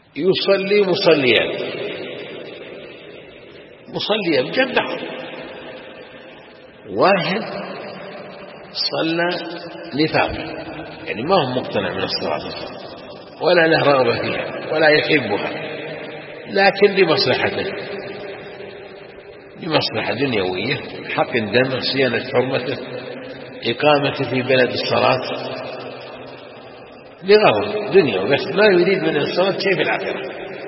يصلي مصليا جنبه، واحد صلى نفاق، يعني ما هو مقتنع من الصلاة ولا له رغبة فيها ولا يحبها، لكن لمصلحة دنيوية، حق دمه، صيانة حرمته، إقامته في بلد الصلاة، لغرض دنيا بس، ما يريد من الصلاة شيء في الآخرة.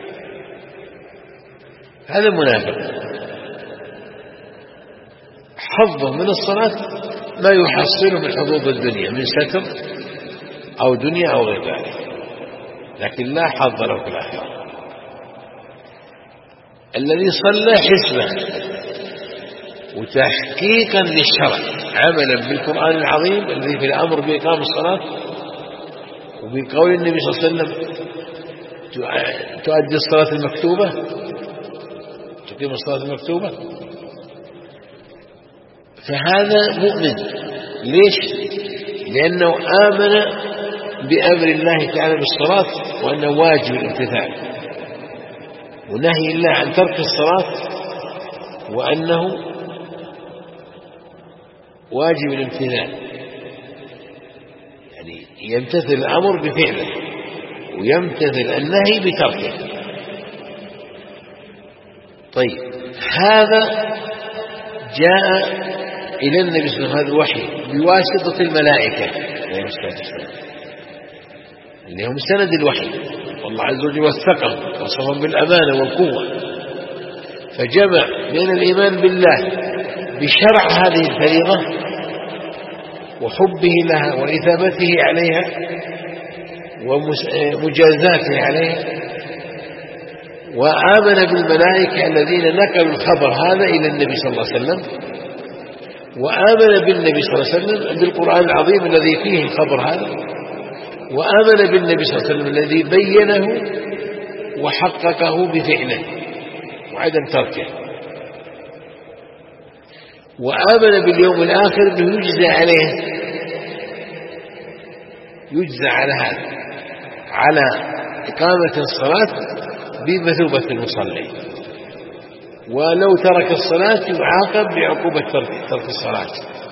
هذا منافق، حظه من الصلاة ما يحصله من حظوظ الدنيا من ستر أو دنيا أو غير ذلك، لكن لا حظ له في الآخرة. الذي صلى حسبة وتحقيقا للشرع، عملا بالقرآن العظيم الذي في الأمر بإقام الصلاة، وبقول النبي صلى الله عليه وسلم تؤدي الصلاة المكتوبة، تقيم الصلاة المكتوبة، فهذا مؤمن. ليش؟ لأنه آمن بأمر الله تعالى بالصلاة وأنه واجب الامتثال، ونهي الله عن ترك الصلاة وأنه واجب الامتثال، يعني يمتثل الأمر بفعله ويمتثل النهي بتركه. طيب، هذا جاء إلى النبي صلى الله عليه وسلم، هذا الوحي بواسطة الملائكة اللي هم سند الوحي، والله عز وجل وثقهم وصفهم بالأمانة والقوة، فجمع بين الإيمان بالله بشرع هذه الفريضة وحبه لها وإثابته عليها ومجازاته عليها، وآمن بالملائكة الذين نقلوا الخبر هذا إلى النبي صلى الله عليه وسلم، وآمن بالنبي صلى الله عليه وسلم بالقرآن العظيم الذي فيه الخبر هذا، وآمن بالنبي صلى الله عليه وسلم الذي بينه وحققه بفعله وعدم تركه، وآمن باليوم الآخر أنه يجزى على هذا، على إقامة الصلاة بمثوبة المصلي، ولو ترك الصلاة يعاقب بعقوبة ترك الصلاة،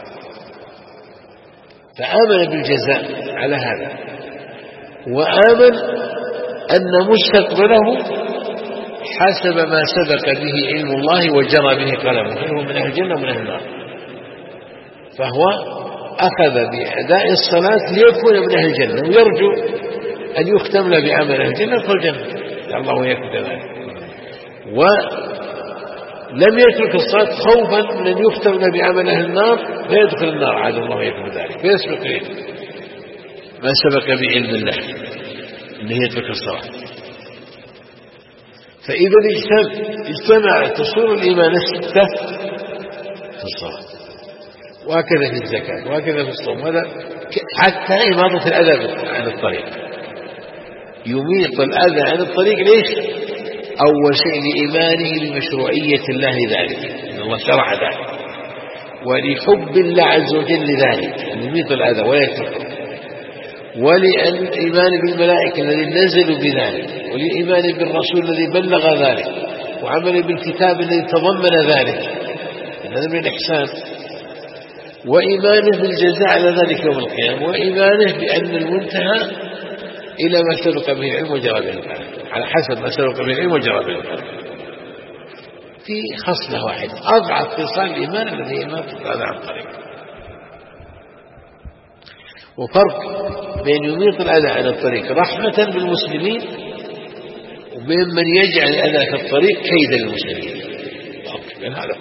فآمن بالجزاء على هذا، وآمن أن مستقبله حسب ما سبق به علم الله وجرى به قلمه، فهو من أهل الجنة ومن أهل النار، فهو أخذ بأداء الصلاة ليكون من أهل الجنة، ويرجو أن يختم له بعمل أهل الجنة يدخل الجنة، الله يكفي ذلك، ولم يترك الصلاة خوفا من أن يختم له بعمل أهل النار فيدخل النار، عاد الله يكفي ذلك، فيسبق ما سبق بعلم الله أنه يترك الصلاة. فإذا اجتمع تصور الإيمان الستة في الصلاة، وهكذا في الزكاة، وهكذا في الصوم، هذا حتى إماطة الأذى عن الطريق، يميط الأذى عن الطريق. ليش؟ أول شيء لإيمانه بمشروعية الله ذلك، إن الله شرع ذلك، ولحب الله عز وجل ذلك أن يميط الأذى ولا يتركه، وللإيمان بالملائكة الذي نزلوا بذلك، وللإيمان بالرسول الذي بلغ ذلك، وعمل بالكتاب الذي تضمن ذلك، هذا من الإحسان، وإيمانه بالجزاء على ذلك يوم القيامة، وإيمانه بأن المنتهى إلى ما سبق به العلم وجرى به القلم، على حسب ما سبق به العلم وجرى به القلم. في خصلة واحدة أضعف خصال الإيمان الذي إماطة الأذى عن الطريق، وفرق بين يميط الأذى عن الطريق رحمة بالمسلمين وبين من يجعل الأذى في الطريق كيدا للمسلمين. بين هذا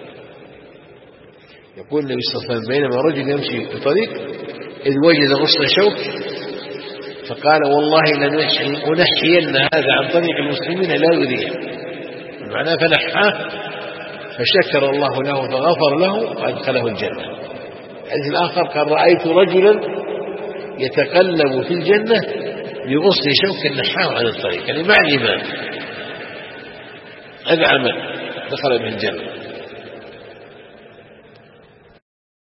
يقول النبي صلى الله عليه وسلم بينما رجل يمشي في طريق إذ وجد غصن شوك فقال والله لننحين هذا عن طريق المسلمين لا يؤذيه، معناه فنحاه فشكر الله له فغفر له وأدخله الجنة. الحديث الآخر قال رأيت رجلا يتقلب في الجنة بغصن شوك نحاه عن الطريق، يعني مع الإيمان هذا عمل دخل به الجنة.